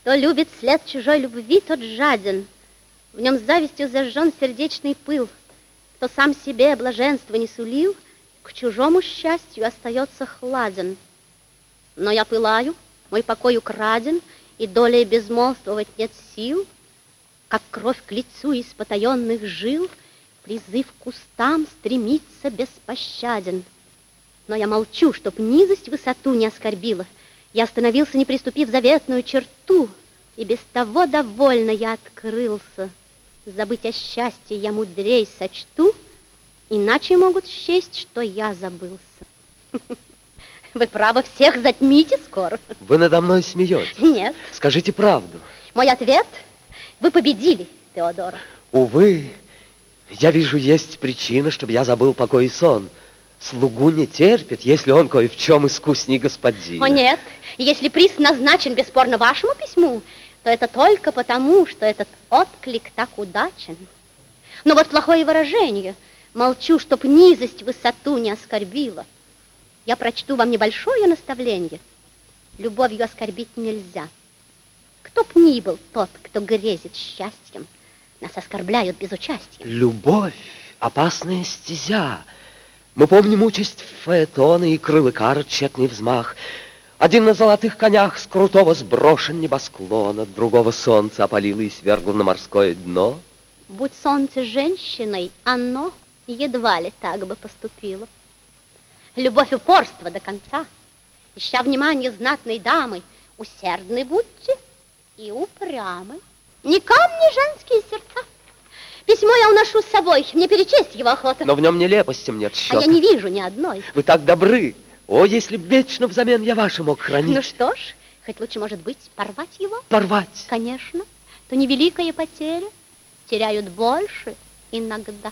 Кто любит след чужой любви, тот жаден. В нем завистью зажжен сердечный пыл. Кто сам себе блаженства не сулил, к чужому счастью остается хладен. Но я пылаю, мой покой украден, и долей безмолвствовать нет сил. Как кровь к лицу из потаенных жил, призыв к устам стремится беспощаден. Но я молчу, чтоб низость высоту не оскорбила. Я остановился, не приступив заветную черту, и без того довольно я открылся. Забыть о счастье я мудрей сочту, иначе могут счесть, что я забылся. Вы, право, всех затмите скоро. Вы надо мной смеетесь? Нет. Скажите правду. Мой ответ: вы победили, Теодора. Увы, я вижу, есть причина, чтобы я забыл покой и сон. Слугу не терпит, если он кое в чем искусней господина. О, нет. Если приз назначен бесспорно вашему письму, то это только потому, что этот отклик так удачен. Но вот плохое выражение. Молчу, чтоб низость высоту не оскорбила. Я прочту вам небольшое наставление. Любовью оскорбить нельзя. Кто б ни был тот, кто грезит счастьем, нас оскорбляют без участия. Любовь — опасная стезя. Мы помним участь фаэтона и крылыкара тщетный взмах. Один на золотых конях с крутого сброшен небосклона, другого солнце опалило и свергло на морское дно. Будь солнце женщиной, оно едва ли так бы поступило. Любовь упорства до конца. Ища внимание знатной дамы, усердны будьте и упрямы. Не камни женские сердца. Письмо я уношу с собой, мне перечесть его охота. Но в нем нелепостям нет счета. А я не вижу ни одной. Вы так добры. О, если б вечно взамен я ваше мог хранить. Ну что ж, хоть лучше, может быть, порвать его? Порвать? Конечно. То невеликая потеря. Теряют больше иногда.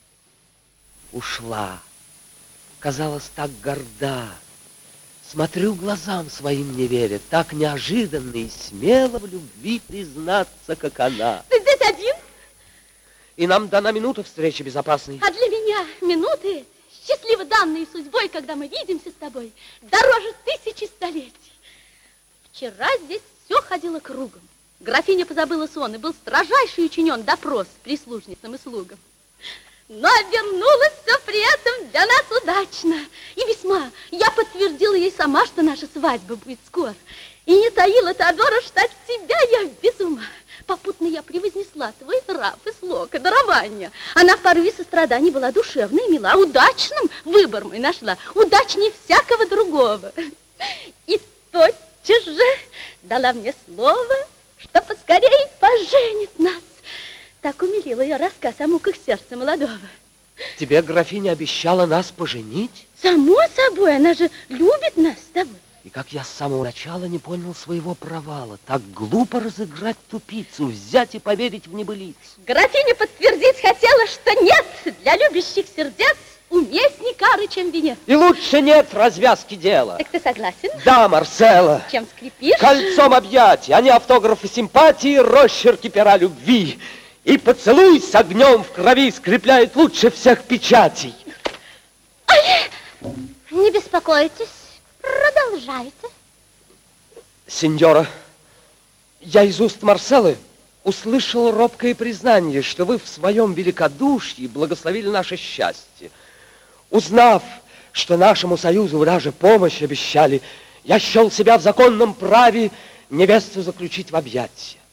Ушла. Казалось, так горда. Смотрю глазам своим не веря, так неожиданно и смело в любви признаться, как она. Ты здесь один? И нам дана минута встречи безопасной. А для меня минуты, счастливо данные судьбой, когда мы видимся с тобой, дороже 1000 столетий. Вчера здесь все ходило кругом. Графиня позабыла сон, и был строжайший учинен допрос прислужницам и слугам. Но обернулось все при этом для нас удачно. И весьма. Я подтвердила ей сама, что наша свадьба будет скоро. И не таила, Теодора, что от тебя я без ума. Попутно я превознесла твой нрав и слог, и дарование. Она в порыве сострадания была душевной и мила. Удачным выбор мой нашла. Удачнее всякого другого. И тотчас же дала мне слово, что поскорее поженит нас. Так умилила я рассказ о муках сердца молодого. Тебе графиня обещала нас поженить? Само собой, она же любит нас с тобой. И как я с самого начала не понял своего провала. Так глупо разыграть тупицу, взять и поверить в небылицу. Графиня подтвердить хотела, что нет для любящих сердец уместней кары, чем венец. И лучше нет развязки дела. Так ты согласен? Да, Марселла. Чем скрипишь? Кольцом объятий, а не автографы симпатии, росчерки пера любви. И поцелуй с огнем в крови скрепляет лучше всех печатей. Ой, не беспокойтесь, продолжайте. Сеньора, я из уст Марселлы услышал робкое признание, что вы в своем великодушии благословили наше счастье. Узнав, что нашему союзу вы даже помощь обещали, я счел себя в законном праве невесту заключить в объятия.